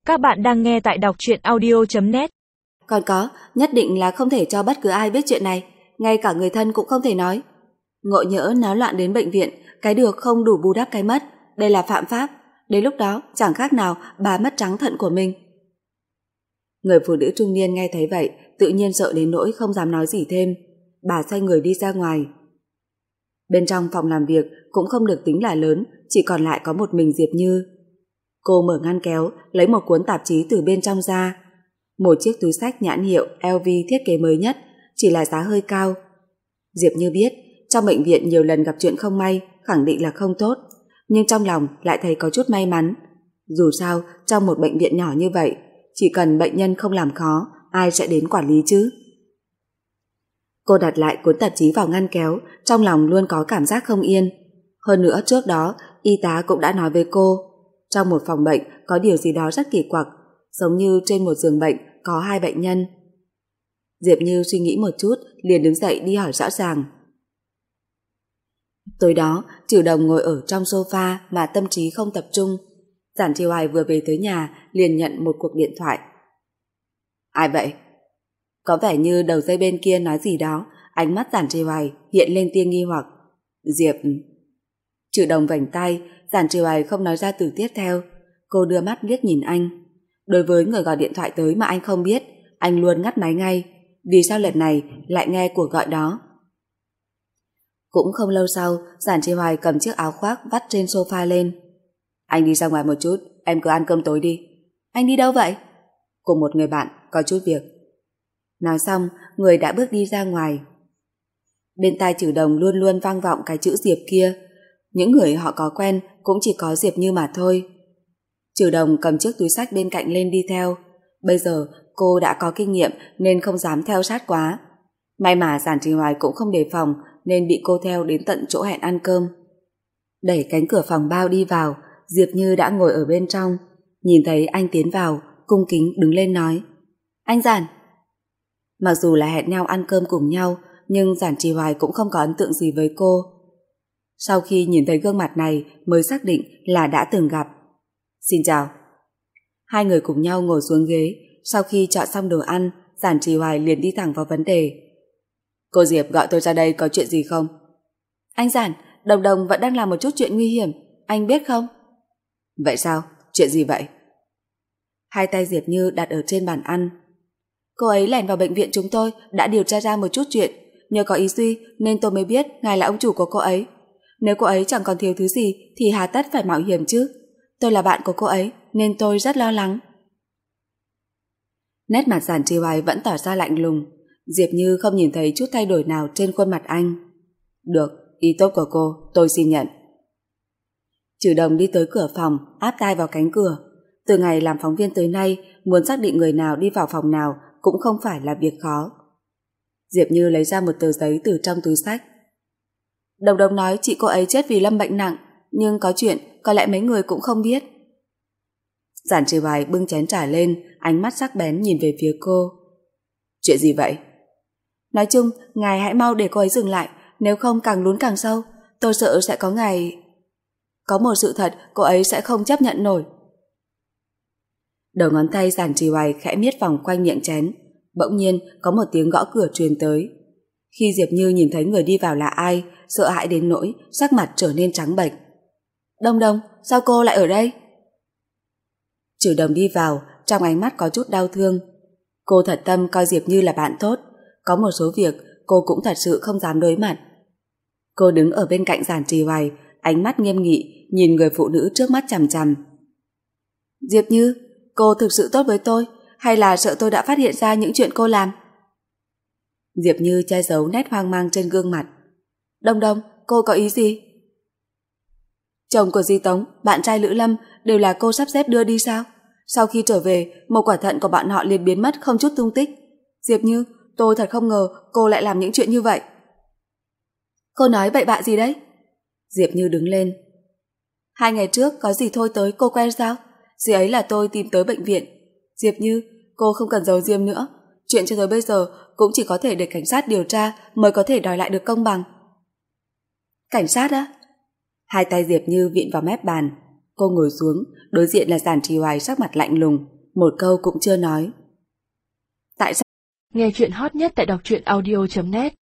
Các bạn đang nghe tại đọc truyện audio.net. Còn có, nhất định là không thể cho bất cứ ai biết chuyện này, ngay cả người thân cũng không thể nói. Ngộ nhỡ náo loạn đến bệnh viện, cái được không đủ bù đắp cái mất, đây là phạm pháp. Đến lúc đó chẳng khác nào bà mất trắng thận của mình. Người phụ nữ trung niên nghe thấy vậy, tự nhiên sợ đến nỗi không dám nói gì thêm. Bà xoay người đi ra ngoài. Bên trong phòng làm việc cũng không được tính là lớn, chỉ còn lại có một mình Diệp Như. Cô mở ngăn kéo, lấy một cuốn tạp chí từ bên trong ra. Một chiếc túi xách nhãn hiệu LV thiết kế mới nhất, chỉ là giá hơi cao. Diệp Như biết, trong bệnh viện nhiều lần gặp chuyện không may, khẳng định là không tốt, nhưng trong lòng lại thấy có chút may mắn. Dù sao, trong một bệnh viện nhỏ như vậy, chỉ cần bệnh nhân không làm khó, ai sẽ đến quản lý chứ? Cô đặt lại cuốn tạp chí vào ngăn kéo, trong lòng luôn có cảm giác không yên. Hơn nữa trước đó, y tá cũng đã nói với cô, trong một phòng bệnh có điều gì đó rất kỳ quặc, giống như trên một giường bệnh có 2 bệnh nhân. Diệp Như suy nghĩ một chút, liền đứng dậy đi hỏi rõ ràng. Tối đó, Trử Đồng ngồi ở trong sofa mà tâm trí không tập trung. Giản Tri Hoài vừa về tới nhà liền nhận một cuộc điện thoại. Ai vậy? Có vẻ như đầu dây bên kia nói gì đó, ánh mắt Giản Tri Hoài hiện lên tia nghi hoặc. Diệp... Trử Đồng vành tay, Giản Tri Hoài không nói ra từ tiếp theo. Cô đưa mắt liếc nhìn anh. Đối với người gọi điện thoại tới mà anh không biết, anh luôn ngắt máy ngay. Vì sao lần này lại nghe cuộc gọi đó? Cũng không lâu sau, Giản Tri Hoài cầm chiếc áo khoác vắt trên sofa lên. Anh đi ra ngoài một chút, em cứ ăn cơm tối đi. Anh đi đâu vậy? Cùng một người bạn, có chút việc. Nói xong, người đã bước đi ra ngoài. Bên tai Trử Đồng luôn luôn vang vọng cái chữ Diệp kia. Những người họ có quen cũng chỉ có Diệp Như mà thôi. Trử Đồng cầm chiếc túi xách bên cạnh lên đi theo. Bây giờ cô đã có kinh nghiệm nên không dám theo sát quá. May mà Giản Tri Hoài cũng không đề phòng nên bị cô theo đến tận chỗ hẹn ăn cơm. Đẩy cánh cửa phòng bao đi vào, Diệp Như đã ngồi ở bên trong. Nhìn thấy anh tiến vào, cung kính đứng lên nói. Anh Giản. Mặc dù là hẹn nhau ăn cơm cùng nhau, nhưng Giản Tri Hoài cũng không có ấn tượng gì với cô. Sau khi nhìn thấy gương mặt này mới xác định là đã từng gặp. Xin chào. Hai người cùng nhau ngồi xuống ghế. Sau khi chọn xong đồ ăn, Giản Tri Hoài liền đi thẳng vào vấn đề. Cô Diệp gọi tôi ra đây có chuyện gì không? Anh Giản, Đồng Đồng vẫn đang làm một chút chuyện nguy hiểm, anh biết không? Vậy sao? Chuyện gì vậy? Hai tay Diệp Như đặt ở trên bàn ăn. Cô ấy lẻn vào bệnh viện chúng tôi, đã điều tra ra một chút chuyện. Nhờ có ý Duy nên tôi mới biết ngài là ông chủ của cô ấy. Nếu cô ấy chẳng còn thiếu thứ gì thì hà tất phải mạo hiểm chứ. Tôi là bạn của cô ấy nên tôi rất lo lắng. Nét mặt Giản Tri Hoài vẫn tỏ ra lạnh lùng. Diệp Như không nhìn thấy chút thay đổi nào trên khuôn mặt anh. Được, ý tốt của cô, tôi xin nhận. Trử Đồng đi tới cửa phòng, áp tai vào cánh cửa. Từ ngày làm phóng viên tới nay, muốn xác định người nào đi vào phòng nào cũng không phải là việc khó. Diệp Như lấy ra một tờ giấy từ trong túi xách. Đồng Đồng nói chị cô ấy chết vì lâm bệnh nặng, nhưng có chuyện có lẽ mấy người cũng không biết. Giản Tri Hoài bưng chén trà lên, ánh mắt sắc bén nhìn về phía cô. Chuyện gì vậy? Nói chung, ngài hãy mau để cô ấy dừng lại, nếu không càng lún càng sâu. Tôi sợ sẽ có ngày... Có một sự thật cô ấy sẽ không chấp nhận nổi. Đầu ngón tay Giản Tri Hoài khẽ miết vòng quanh miệng chén. Bỗng nhiên có một tiếng gõ cửa truyền tới. Khi Diệp Như nhìn thấy người đi vào là ai, sợ hãi đến nỗi sắc mặt trở nên trắng bệch. Đồng Đồng, sao cô lại ở đây? Trử Đồng đi vào, trong ánh mắt có chút đau thương. Cô thật tâm coi Diệp Như là bạn tốt, có một số việc cô cũng thật sự không dám đối mặt. Cô đứng ở bên cạnh Giản Tri Hoài, ánh mắt nghiêm nghị nhìn người phụ nữ trước mắt chằm chằm. Diệp Như, cô thực sự tốt với tôi hay là sợ tôi đã phát hiện ra những chuyện cô làm? Diệp Như che giấu nét hoang mang trên gương mặt. Đồng Đồng, cô có ý gì? Chồng của Di Tống, bạn trai Lữ Lâm đều là cô sắp xếp đưa đi sao? Sau khi trở về, một quả thận của bọn họ liền biến mất không chút tung tích. Diệp Như, tôi thật không ngờ cô lại làm những chuyện như vậy. Cô nói bậy bạ gì đấy? Diệp Như đứng lên. 2 ngày trước có dì Thôi tới cô quen sao? Dì ấy là tôi tìm tới bệnh viện. Diệp Như, cô không cần giấu diêm nữa. Chuyện cho tới bây giờ cũng chỉ có thể để cảnh sát điều tra mới có thể đòi lại được công bằng. Cảnh sát á? Hai tay Diệp Như vịn vào mép bàn. Cô ngồi xuống, đối diện là Giản Tri Hoài sắc mặt lạnh lùng. một câu cũng chưa nói. Tại sao? Nghe chuyện hot nhất tại đọc truyện audio.net